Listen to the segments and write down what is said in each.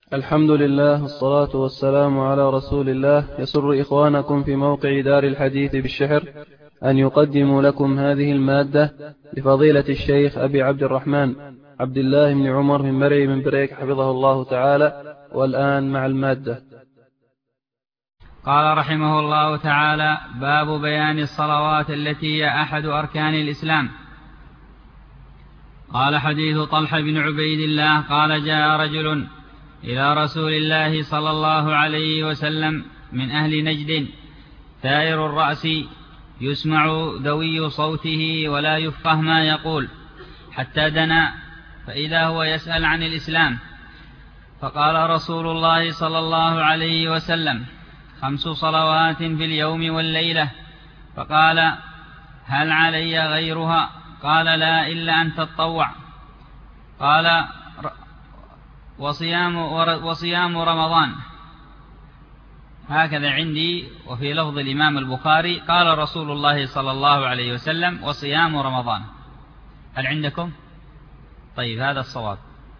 الحمد لله والصلاة والسلام على رسول الله. يسر إخوانكم في موقع دار الحديث بالشحر أن يقدموا لكم هذه المادة لفضيلة الشيخ أبي عبد الرحمن عبد الله بن عمر من مرعي من بريك حفظه الله تعالى. والآن مع المادة. قال رحمه الله تعالى: باب بيان الصلوات التي هي أحد أركان الإسلام. قال: حديث طلحة بن عبيد الله قال: جاء رجل إلى رسول الله صلى الله عليه وسلم من أهل نجد ثائر الرأس يسمع دوي صوته ولا يفقه ما يقول، حتى دنا فإذا هو يسأل عن الإسلام. فقال رسول الله صلى الله عليه وسلم: 5 صلوات في اليوم والليلة. فقال: هل علي غيرها؟ قال: لا، إلا أن تتطوع. قال: وصيام رمضان. هكذا عندي. وفي لفظ الإمام البخاري: قال رسول الله صلى الله عليه وسلم: وصيام رمضان. هل عندكم؟ طيب، هذا الصواب.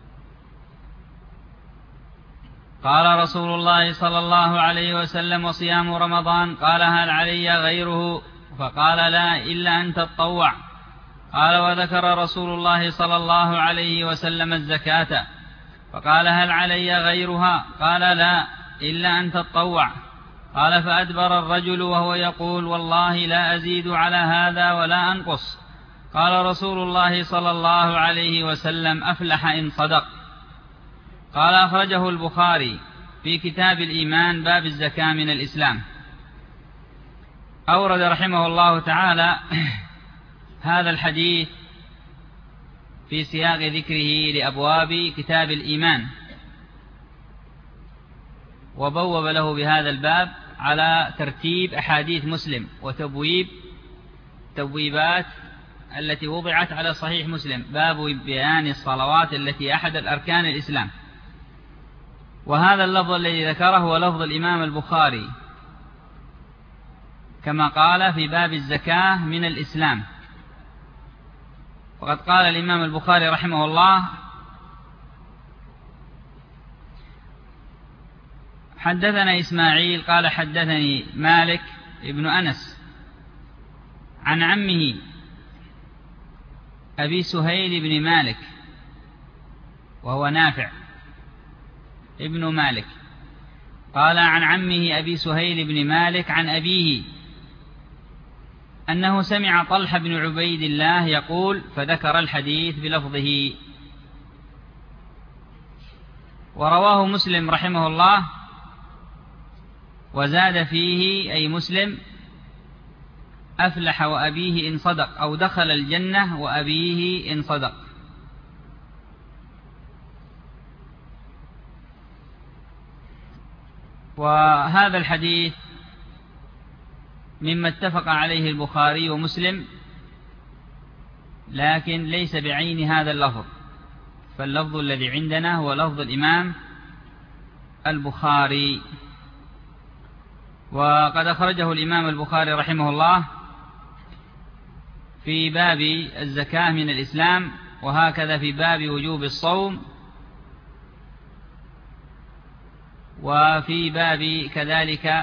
قال رسول الله صلى الله عليه وسلم: وصيام رمضان. قال: هل علي غيره؟ فقال: لا، إلا أن تتطوع. قال: وذكر رسول الله صلى الله عليه وسلم الزكاة. فقال: هل علي غيرها؟ قال: لا، إلا أن تتطوع. قال: فأدبر الرجل وهو يقول: والله لا أزيد على هذا ولا أنقص. قال رسول الله صلى الله عليه وسلم: أفلح إن صدق. قال: أخرجه البخاري في كتاب الإيمان باب الزكاة من الإسلام. أورد رحمه الله تعالى هذا الحديث في سياق ذكره لأبواب كتاب الإيمان، وبوب له بهذا الباب على ترتيب أحاديث مسلم تبويبات التي وضعت على صحيح مسلم. باب بيان الصلوات التي أحد الأركان الإسلام. وهذا اللفظ الذي ذكره هو لفظ الإمام البخاري، كما قال في باب الزكاة من الإسلام. وقد قال الإمام البخاري رحمه الله: حدثنا إسماعيل قال: حدثني مالك ابن أنس عن عمه أبي سهيل بن مالك، وهو نافع ابن مالك. قال عن عمه أبي سهيل بن مالك عن أبيه أنه سمع طلحة بن عبيد الله يقول، فذكر الحديث بلفظه. ورواه مسلم رحمه الله وزاد فيه، أي مسلم: أفلح وأبيه إن صدق، أو دخل الجنة وأبيه إن صدق. وهذا الحديث مما اتفق عليه البخاري ومسلم، لكن ليس بعين هذا اللفظ، فاللفظ الذي عندنا هو لفظ الإمام البخاري. وقد أخرجه الإمام البخاري رحمه الله في باب الزكاة من الإسلام، وهكذا في باب وجوب الصوم، وفي باب كذلك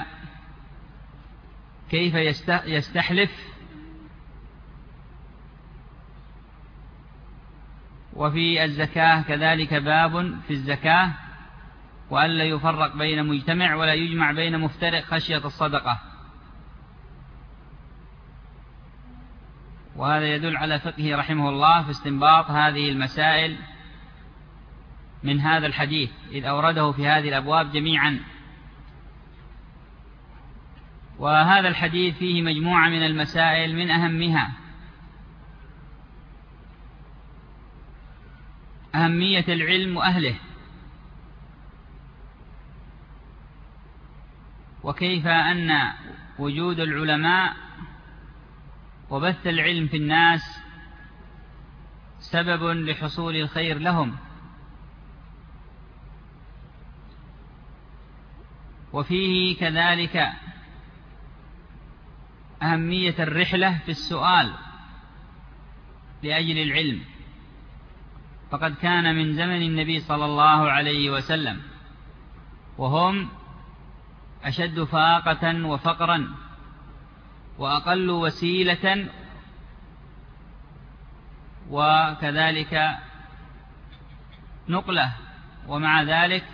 كيف يستحلف، وفي الزكاة كذلك باب في الزكاة وألا يفرق بين مجتمع ولا يجمع بين مفترق خشية الصدقة. وهذا يدل على فقهه رحمه الله في استنباط هذه المسائل من هذا الحديث، إذ أورده في هذه الأبواب جميعا. وهذا الحديث فيه مجموعة من المسائل، من أهمها أهمية العلم وأهله، وكيف أن وجود العلماء وبث العلم في الناس سبب لحصول الخير لهم. وفيه كذلك أهمية الرحلة في السؤال لأجل العلم، فقد كان من زمن النبي صلى الله عليه وسلم وهم أشد فاقة وفقرا وأقل وسيلة، وكذلك نقلة، ومع ذلك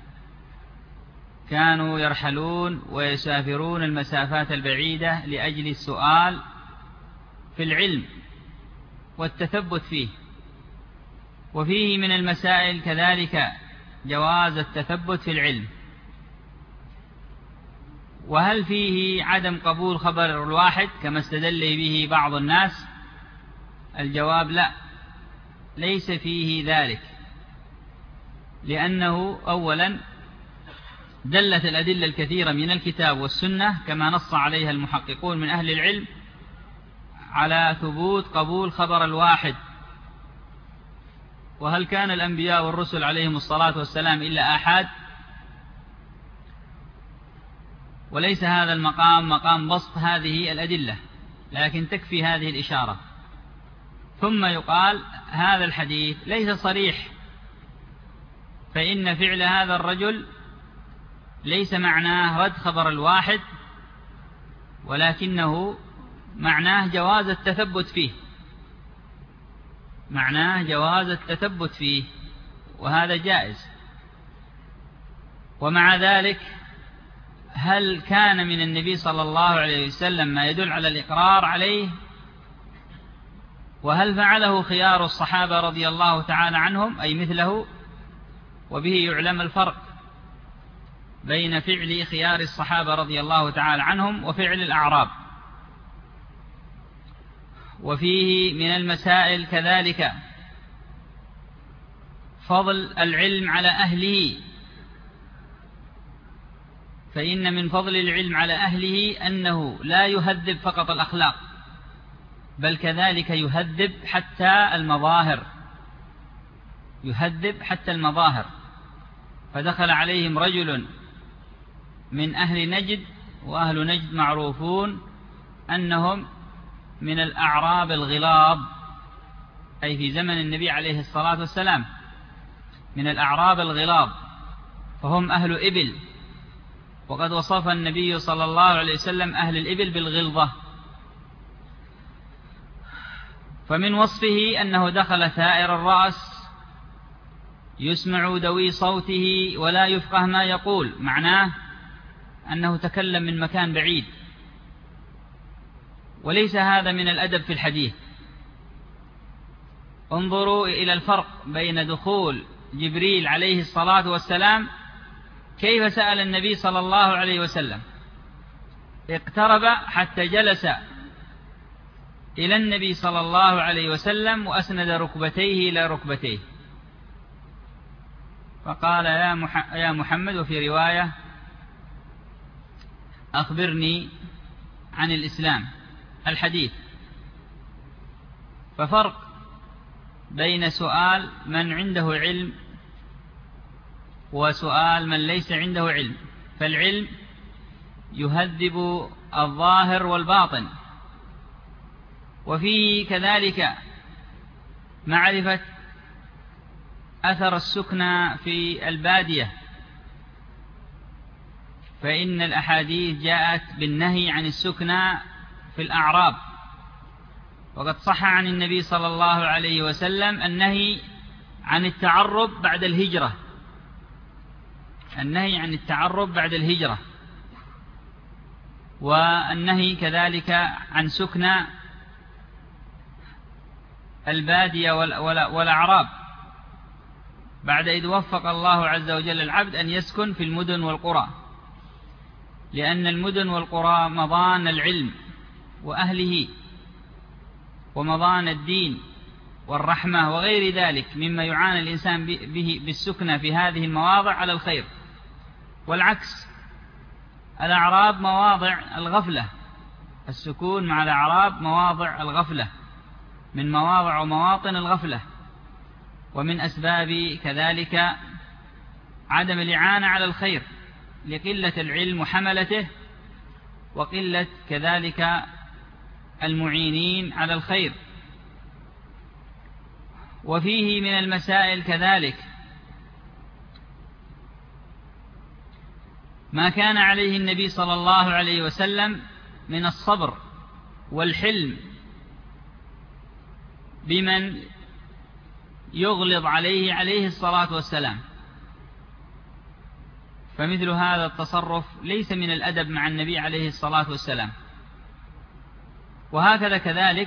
كانوا يرحلون ويسافرون المسافات البعيدة لأجل السؤال في العلم والتثبت فيه. وفيه من المسائل كذلك جواز التثبت في العلم. وهل فيه عدم قبول خبر الواحد كما استدل به بعض الناس؟ الجواب لا، ليس فيه ذلك، لأنه أولا دلت الأدلة الكثيرة من الكتاب والسنة كما نص عليها المحققون من أهل العلم على ثبوت قبول خبر الواحد. وهل كان الأنبياء والرسل عليهم الصلاة والسلام إلا آحاد؟ وليس هذا المقام مقام بسط هذه الأدلة، لكن تكفي هذه الإشارة. ثم يقال هذا الحديث ليس صريح، فإن فعل هذا الرجل ليس معناه رد خبر الواحد، ولكنه معناه جواز التثبت فيه، معناه جواز التثبت فيه، وهذا جائز. ومع ذلك هل كان من النبي صلى الله عليه وسلم ما يدل على الإقرار عليه؟ وهل فعله خيار الصحابة رضي الله تعالى عنهم أي مثله؟ وبه يعلم الفرق بين فعل خيار الصحابة رضي الله تعالى عنهم وفعل الأعراب. وفيه من المسائل كذلك فضل العلم على أهله، فإن من فضل العلم على أهله أنه لا يهذب فقط الأخلاق، بل كذلك يهذب حتى المظاهر، يهذب حتى المظاهر. فدخل عليهم رجل من أهل نجد، وأهل نجد معروفون أنهم من الأعراب الغلاظ، أي في زمن النبي عليه الصلاة والسلام من الأعراب الغلاظ، فهم أهل إبل، وقد وصف النبي صلى الله عليه وسلم أهل الإبل بالغلظة. فمن وصفه أنه دخل ثائر الرأس يسمع دوي صوته ولا يفقه ما يقول، معناه أنه تكلم من مكان بعيد. وليس هذا من الأدب في الحديث. انظروا إلى الفرق بين دخول جبريل عليه الصلاة والسلام، كيف سأل النبي صلى الله عليه وسلم، اقترب حتى جلس إلى النبي صلى الله عليه وسلم وأسند ركبتيه إلى ركبتيه، فقال يا محمد، وفي رواية أخبرني عن الإسلام الحديث. ففرق بين سؤال من عنده علم وسؤال من ليس عنده علم، فالعلم يهذب الظاهر والباطن. وفيه كذلك معرفة أثر السكنى في البادية، فإن الأحاديث جاءت بالنهي عن السكنى في الأعراب، وقد صح عن النبي صلى الله عليه وسلم النهي عن التعرب بعد الهجرة، النهي عن التعرب بعد الهجرة، والنهي كذلك عن سكنى البادية والأعراب، بعد إذ وفق الله عز وجل العبد أن يسكن في المدن والقرى، لأن المدن والقرى مضان العلم وأهله ومضان الدين والرحمة وغير ذلك مما يعاني الإنسان به بالسكنة في هذه المواضع على الخير. والعكس، الأعراب مواضع الغفلة، السكون مع الأعراب مواضع الغفلة، من مواضع ومواطن الغفلة، ومن أسباب كذلك عدم الإعانة على الخير لقلة العلم وحملته، وقلة كذلك المعينين على الخير. وفيه من المسائل كذلك ما كان عليه النبي صلى الله عليه وسلم من الصبر والحلم بمن يغلظ عليه الصلاة والسلام. فمثل هذا التصرف ليس من الأدب مع النبي عليه الصلاة والسلام. وهكذا كذلك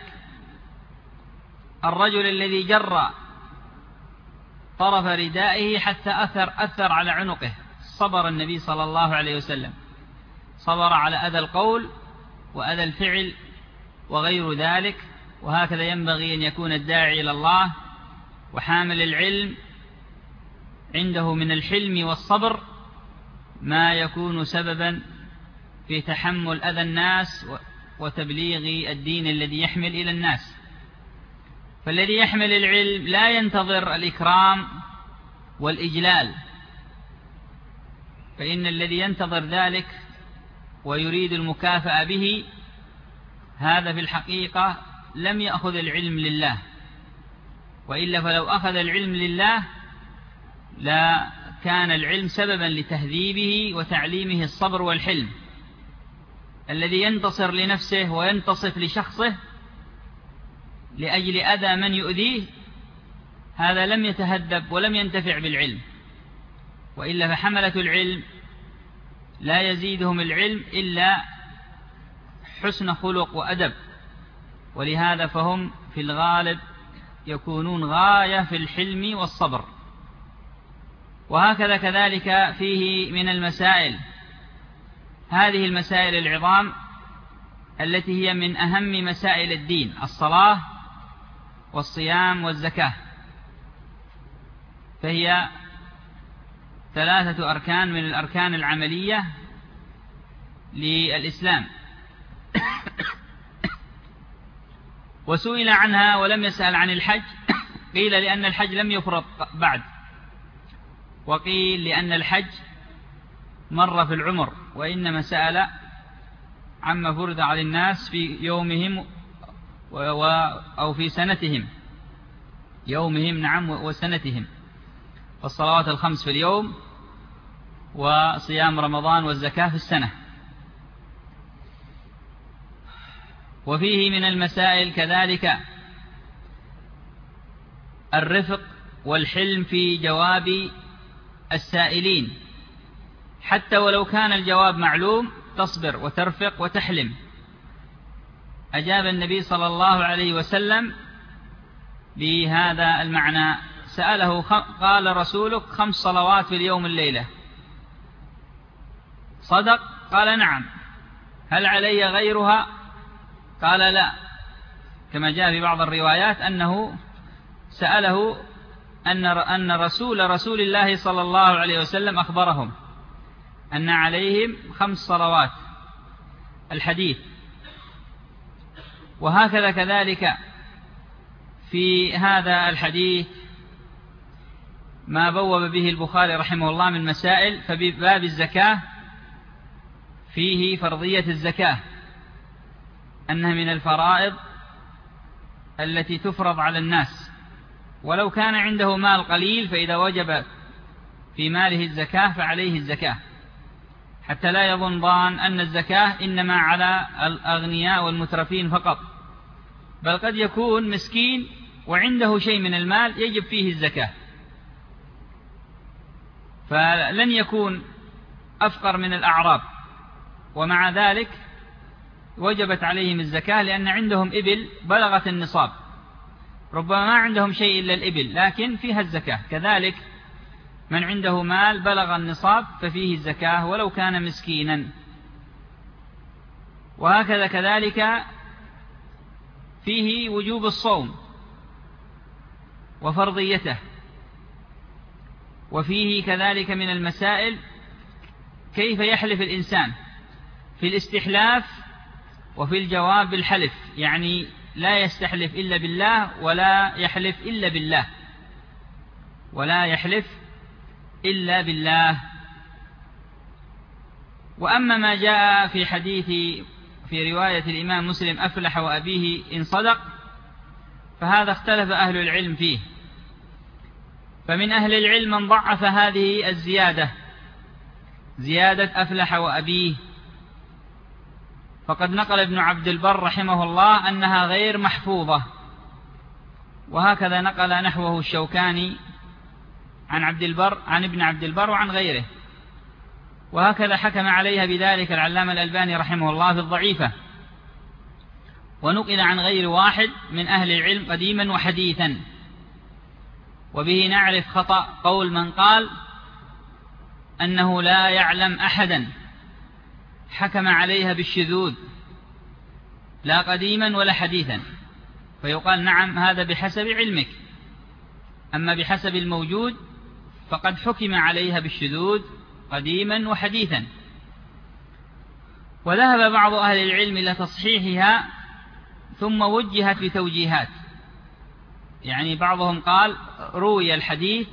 الرجل الذي جر طرف ردائه حتى أثر على عنقه، صبر النبي صلى الله عليه وسلم، صبر على أذى القول وأذى الفعل وغير ذلك. وهكذا ينبغي أن يكون الداعي إلى الله وحامل العلم عنده من الحلم والصبر ما يكون سببا في تحمل أذى الناس وتبليغ الدين الذي يحمل إلى الناس. فالذي يحمل العلم لا ينتظر الإكرام والإجلال، فإن الذي ينتظر ذلك ويريد المكافأة به هذا في الحقيقة لم يأخذ العلم لله، وإلا فلو أخذ العلم لله لا كان العلم سببا لتهذيبه وتعليمه الصبر والحلم. الذي ينتصر لنفسه وينتصف لشخصه لأجل أذى من يؤذيه هذا لم يتهذب ولم ينتفع بالعلم، وإلا فحملة العلم لا يزيدهم العلم إلا حسن خلق وأدب، ولهذا فهم في الغالب يكونون غاية في الحلم والصبر. وهكذا كذلك فيه من المسائل هذه المسائل العظام التي هي من أهم مسائل الدين: الصلاة والصيام والزكاة، فهي 3 أركان من الأركان العملية للإسلام. وسئل عنها ولم يسأل عن الحج، قيل لأن الحج لم يفرض بعد، وقيل لأن الحج مر في العمر، وإنما سأل عما فرض على الناس في يومهم أو في سنتهم، يومهم نعم وسنتهم، والصلوات الخمس في اليوم وصيام رمضان والزكاة في السنة. وفيه من المسائل كذلك الرفق والحلم في جواب السائلين، حتى ولو كان الجواب معلوم تصبر وترفق وتحلم. أجاب النبي صلى الله عليه وسلم بهذا المعنى، سأله قال رسولك 5 صلوات في اليوم الليلة، صدق؟ قال نعم. هل علي غيرها؟ قال لا، كما جاء في بعض الروايات أنه سأله أن رسول الله صلى الله عليه وسلم أخبرهم أن عليهم 5 صلوات الحديث. وهكذا كذلك في هذا الحديث ما بوب به البخاري رحمه الله من مسائل. فباب الزكاة فيه فرضية الزكاة، أنها من الفرائض التي تفرض على الناس، ولو كان عنده مال قليل فإذا وجب في ماله الزكاة فعليه الزكاة، حتى لا يظن ظان أن الزكاة إنما على الأغنياء والمترفين فقط، بل قد يكون مسكين وعنده شيء من المال يجب فيه الزكاة، فلن يكون أفقر من الأعراب، ومع ذلك وجبت عليهم الزكاة لأن عندهم إبل بلغت النصاب، ربما ما عندهم شيء إلا الإبل لكن فيها الزكاة. كذلك من عنده مال بلغ النصاب ففيه الزكاة ولو كان مسكينا. وهكذا كذلك فيه وجوب الصوم وفرضيته. وفيه كذلك من المسائل كيف يحلف الإنسان في الاستحلاف وفي الجواب بالحلف، يعني لا يستحلف إلا بالله ولا يحلف إلا بالله، ولا يحلف إلا بالله. وأما ما جاء في حديث في رواية الإمام مسلم أفلح وأبيه إن صدق، فهذا اختلف أهل العلم فيه، فمن أهل العلم من ضعف هذه الزيادة زيادة أفلح وأبيه، فقد نقل ابن عبد البر رحمه الله أنها غير محفوظة، وهكذا نقل نحوه الشوكاني عن ابن عبد البر وعن غيره، وهكذا حكم عليها بذلك العلامة الألباني رحمه الله في الضعيفة، ونقل عن غير واحد من أهل العلم قديما وحديثا. وبه نعرف خطأ قول من قال أنه لا يعلم أحدا حكم عليها بالشذوذ لا قديما ولا حديثا، فيقال نعم هذا بحسب علمك، أما بحسب الموجود فقد حكم عليها بالشذوذ قديما وحديثا. وذهب بعض أهل العلم إلى تصحيحها ثم وجهت بتوجيهات، يعني بعضهم قال روي الحديث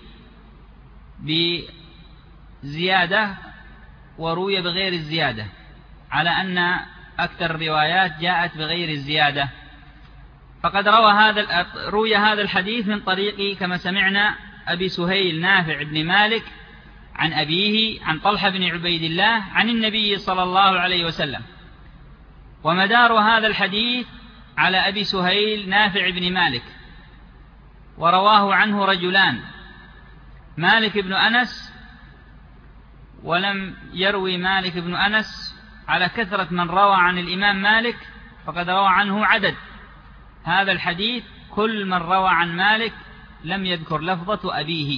بزيادة وروي بغير الزيادة، على أن أكثر الروايات جاءت بغير الزيادة. فقد روي هذا الحديث من طريق كما سمعنا أبي سهيل نافع بن مالك عن أبيه عن طلحة بن عبيد الله عن النبي صلى الله عليه وسلم، ومدار هذا الحديث على أبي سهيل نافع بن مالك، ورواه عنه رجلان، مالك بن أنس، ولم يروي مالك بن أنس على كثرة من روى عن الإمام مالك، فقد روى عنه عدد. هذا الحديث كل من روى عن مالك لم يذكر لفظة أبيه.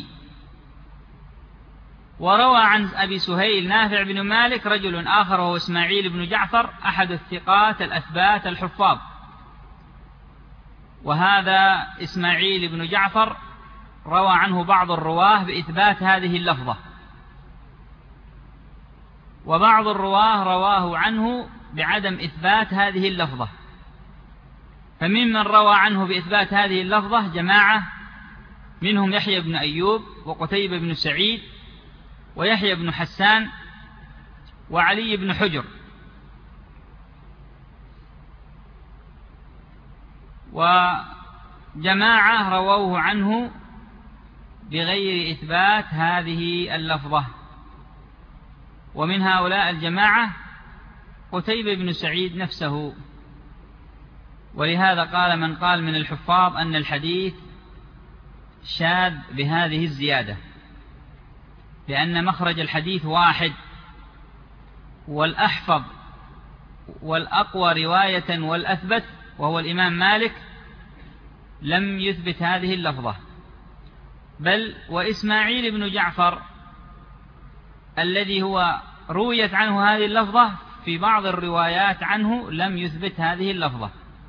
وروى عن أبي سهيل نافع بن مالك رجل آخر وهو إسماعيل بن جعفر أحد الثقات الأثبات الحفاظ، وهذا إسماعيل بن جعفر روى عنه بعض الرواه بإثبات هذه اللفظة، وبعض الرواه رواه عنه بعدم إثبات هذه اللفظة. فممن روى عنه بإثبات هذه اللفظة جماعة، منهم يحيى بن أيوب وقتيبة بن سعيد ويحيى بن حسان وعلي بن حجر، وجماعة رووه عنه بغير إثبات هذه اللفظة. ومن هؤلاء الجماعة قتيبة بن سعيد نفسه. ولهذا قال من قال من الحفاظ أن الحديث شاذ بهذه الزيادة، لأن مخرج الحديث واحد، والأحفظ والأقوى رواية والأثبت وهو الإمام مالك لم يثبت هذه اللفظة، بل وإسماعيل بن جعفر الذي هو رويت عنه هذه اللفظة في بعض الروايات عنه لم يثبت هذه اللفظة.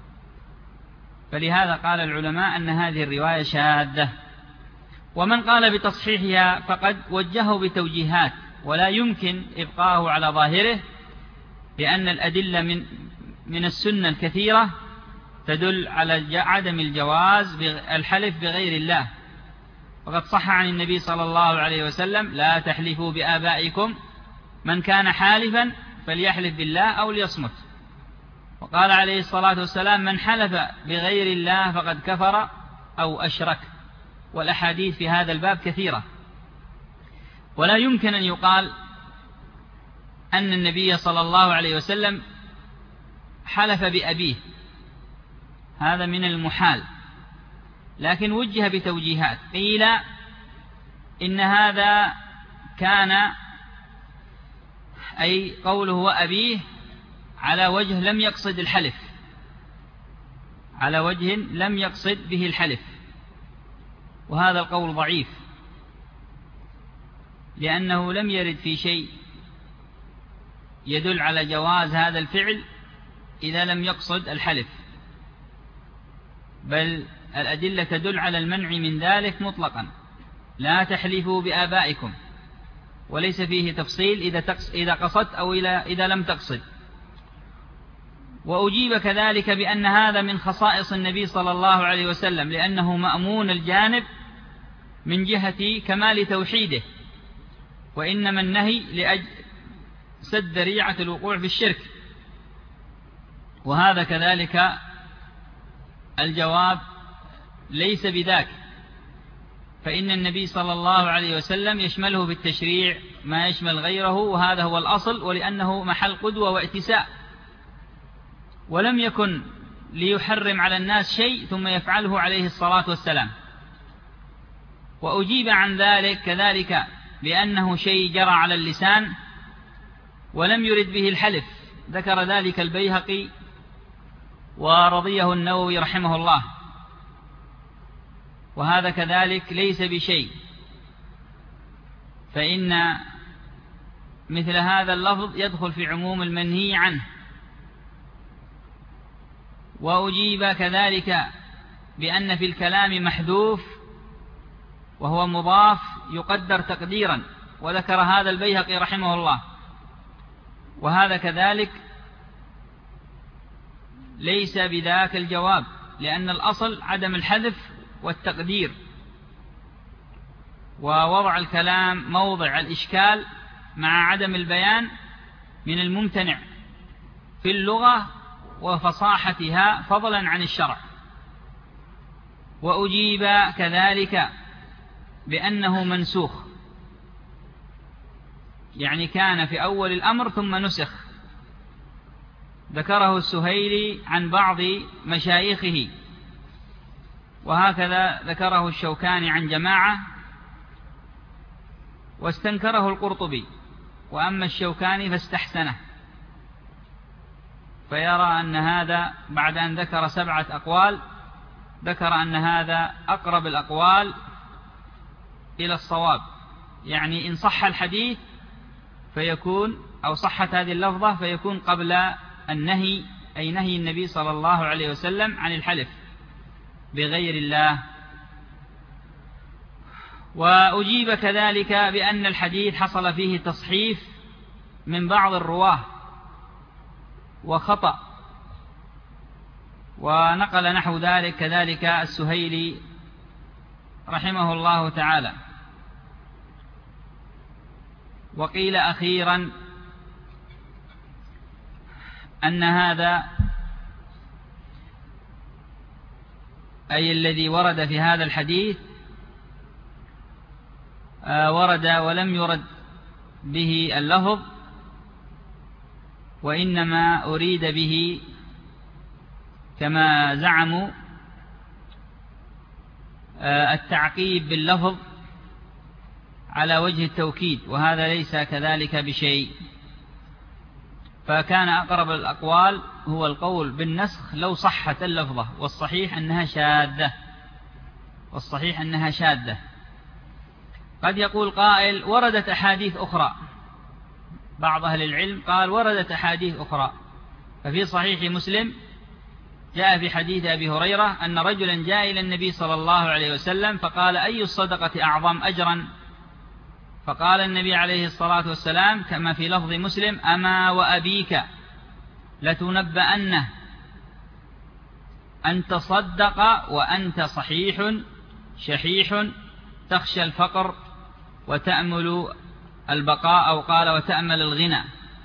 فلهذا قال العلماء أن هذه الرواية شاذة. ومن قال بتصحيحها فقد وجهه بتوجيهات، ولا يمكن إبقاءه على ظاهره، لأن الأدلة من السنة الكثيرة تدل على عدم الجواز الحلف بغير الله. وقد صح عن النبي صلى الله عليه وسلم لا تحلفوا بآبائكم، من كان حالفا فليحلف بالله أو ليصمت. وقال عليه الصلاة والسلام من حلف بغير الله فقد كفر أو أشرك. والأحاديث في هذا الباب كثيرة، ولا يمكن أن يقال أن النبي صلى الله عليه وسلم حلف بأبيه، هذا من المحال. لكن وجه بتوجيهات، قيل إن هذا كان أي قوله وأبيه على وجه لم يقصد الحلف، على وجه لم يقصد به الحلف، وهذا القول ضعيف، لأنه لم يرد في شيء يدل على جواز هذا الفعل إذا لم يقصد الحلف، بل الأدلة تدل على المنع من ذلك مطلقا، لا تحلفوا بآبائكم، وليس فيه تفصيل إذا قصدت أو إذا لم تقصد. وأجيب كذلك بأن هذا من خصائص النبي صلى الله عليه وسلم، لأنه مأمون الجانب من جهة كمال توحيده، وإنما النهي لأجل سد ذريعة الوقوع في الشرك. وهذا كذلك الجواب ليس بذاك، فإن النبي صلى الله عليه وسلم يشمله بالتشريع ما يشمل غيره، وهذا هو الأصل، ولأنه محل قدوة واتساء، ولم يكن ليحرم على الناس شيء ثم يفعله عليه الصلاة والسلام. وأجيب عن ذلك كذلك بأنه شيء جرى على اللسان ولم يرد به الحلف، ذكر ذلك البيهقي ورضيه النووي رحمه الله، وهذا كذلك ليس بشيء، فإن مثل هذا اللفظ يدخل في عموم المنهي عنه. وأجيب كذلك بأن في الكلام محذوف وهو مضاف يقدر تقديرا، وذكر هذا البيهقي رحمه الله، وهذا كذلك ليس بذاك الجواب، لأن الأصل عدم الحذف والتقدير، ووضع الكلام موضع الإشكال مع عدم البيان من الممتنع في اللغة وفصاحتها فضلا عن الشرع. وأجيب كذلك بأنه منسوخ، يعني كان في أول الأمر ثم نسخ، ذكره السهيلي عن بعض مشايخه، وهكذا ذكره الشوكاني عن جماعة، واستنكره القرطبي، وأما الشوكاني فاستحسنه، فيرى أن هذا بعد أن ذكر 7 أقوال ذكر أن هذا أقرب الأقوال إلى الصواب، يعني إن صح الحديث فيكون، أو صحت هذه اللفظة فيكون قبل النهي، أي نهي النبي صلى الله عليه وسلم عن الحلف بغير الله. وأجيب كذلك بأن الحديث حصل فيه تصحيف من بعض الرواه وخطأ، ونقل نحو ذلك كذلك السهيلي رحمه الله تعالى. وقيل أخيرا أن هذا أي الذي ورد في هذا الحديث ورد ولم يرد به اللفظ، وإنما أريد به كما زعموا التعقيب باللفظ على وجه التوكيد، وهذا ليس كذلك بشيء. فكان أقرب الأقوال هو القول بالنسخ لو صحت اللفظة، والصحيح أنها شاذة. قد يقول قائل وردت أحاديث أخرى، بعض أهل العلم قال وردت أحاديث أخرى، ففي صحيح مسلم جاء في حديث أبي هريرة أن رجلا جاء إلى النبي صلى الله عليه وسلم فقال أي الصدقة أعظم أجرا؟ فقال النبي عليه الصلاة والسلام كما في لفظ مسلم أما وأبيك لتنبأنه أن تصدق وأنت صحيح شحيح تخشى الفقر وتأمل البقاء، أو قال وتأمل الغنى.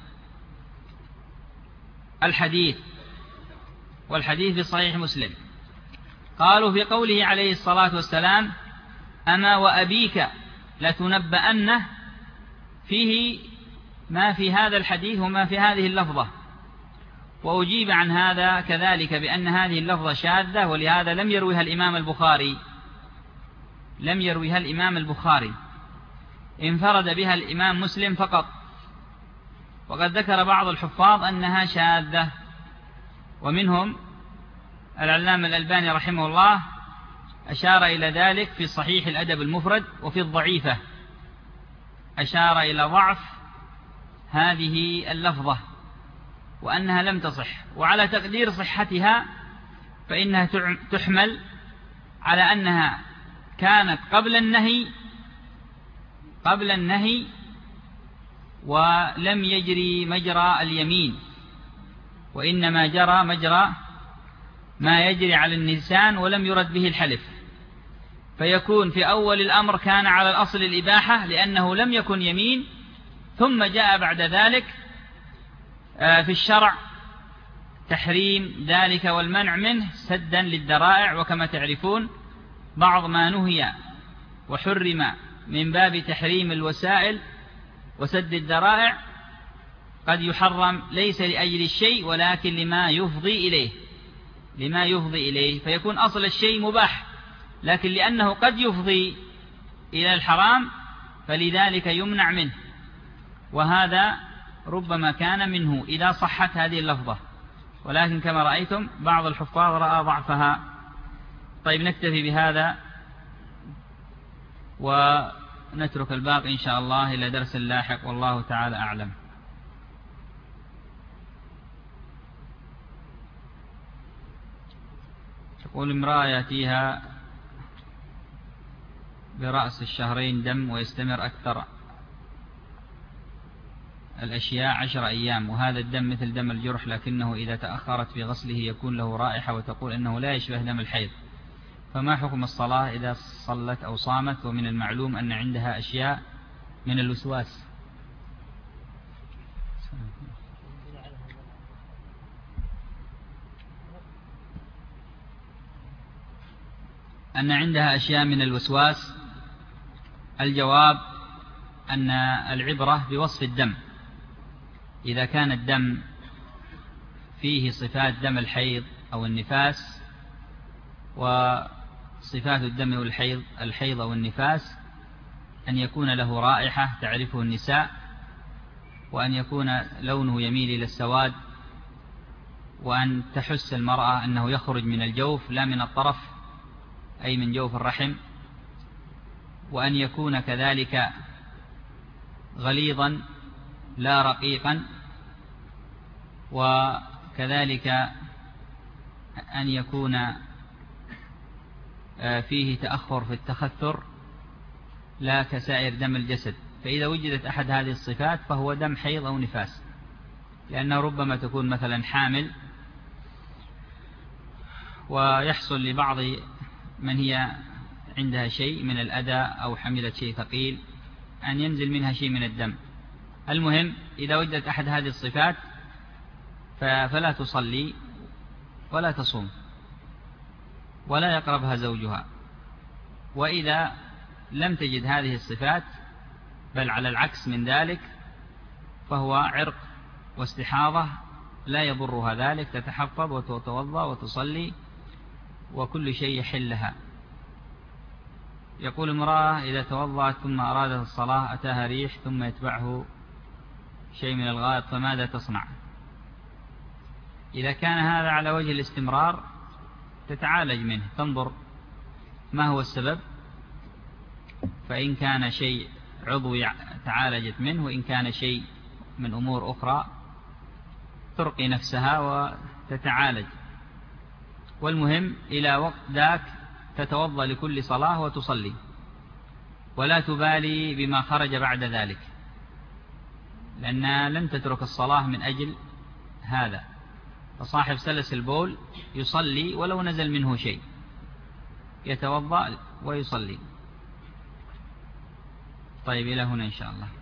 الحديث، والحديث في صحيح مسلم. قالوا في قوله عليه الصلاة والسلام أما وأبيك لتنبأنه فيه ما في هذا الحديث وما في هذه اللفظة. وأجيب عن هذا كذلك بأن هذه اللفظة شاذة، ولهذا لم يرويها الإمام البخاري، انفرد بها الإمام مسلم فقط. وقد ذكر بعض الحفاظ أنها شاذة، ومنهم العلامة الألباني رحمه الله أشار إلى ذلك في صحيح الأدب المفرد، وفي الضعيفة أشار إلى ضعف هذه اللفظة وأنها لم تصح. وعلى تقدير صحتها فإنها تحمل على أنها كانت قبل النهي ولم يجري مجرى اليمين، وإنما جرى مجرى ما يجري على النسان ولم يرد به الحلف، فيكون في أول الأمر كان على الأصل الإباحة لأنه لم يكن يمين، ثم جاء بعد ذلك في الشرع تحريم ذلك والمنع منه سدا للذرائع. وكما تعرفون بعض ما نهي وحرم من باب تحريم الوسائل وسد الذرائع قد يحرم ليس لأجل الشيء ولكن لما يفضي إليه فيكون أصل الشيء مباح، لكن لأنه قد يفضي إلى الحرام فلذلك يمنع منه، وهذا ربما كان منه إذا صحت هذه اللفظة، ولكن كما رأيتم بعض الحفاظ رأى ضعفها. طيب نكتفي بهذا ونترك الباقي إن شاء الله إلى درس لاحق، والله تعالى أعلم. تقول امرأة يأتيها برأس الشهرين دم ويستمر أكثر الأشياء 10 أيام، وهذا الدم مثل دم الجرح لكنه إذا تأخرت في غسله يكون له رائحة، وتقول إنه لا يشبه دم الحيض، فما حكم الصلاة إذا صلت أو صامت ومن المعلوم أن عندها أشياء من الوسواس؟ أن عندها أشياء من الوسواس، الجواب أن العبرة بوصف الدم، إذا كان الدم فيه صفات دم الحيض أو النفاس، وصفات الدم الحيض أو النفاس أن يكون له رائحة تعرفه النساء، وأن يكون لونه يميل إلى السواد، وأن تحس المرأة أنه يخرج من الجوف لا من الطرف أي من جوف الرحم، وأن يكون كذلك غليظا لا رقيقا، وكذلك أن يكون فيه تأخر في التخثر لا كسائر دم الجسد. فإذا وجدت أحد هذه الصفات فهو دم حيض أو نفاس، لأنه ربما تكون مثلا حامل، ويحصل لبعض من هي عندها شيء من الأذى أو حملت شيء ثقيل أن ينزل منها شيء من الدم. المهم إذا وجدت أحد هذه الصفات فلا تصلي ولا تصوم ولا يقربها زوجها. وإذا لم تجد هذه الصفات بل على العكس من ذلك فهو عرق واستحاضة لا يضرها ذلك، تتحفظ وتتوضأ وتصلي وكل شيء يحلها. يقول امرأة إذا توضأت ثم أرادت الصلاة أتاها ريح ثم يتبعه شيء من الغائط فماذا تصنع؟ إذا كان هذا على وجه الاستمرار تتعالج منه، تنظر ما هو السبب، فإن كان شيء عضوي تعالجت منه، وإن كان شيء من أمور أخرى ترقي نفسها وتتعالج. والمهم إلى وقت ذاك تتوضأ لكل صلاة وتصلي، ولا تبالي بما خرج بعد ذلك، لأنها لن تترك الصلاة من أجل هذا. فصاحب سلس البول يصلي ولو نزل منه شيء، يتوضأ ويصلي. طيب إلى هنا إن شاء الله.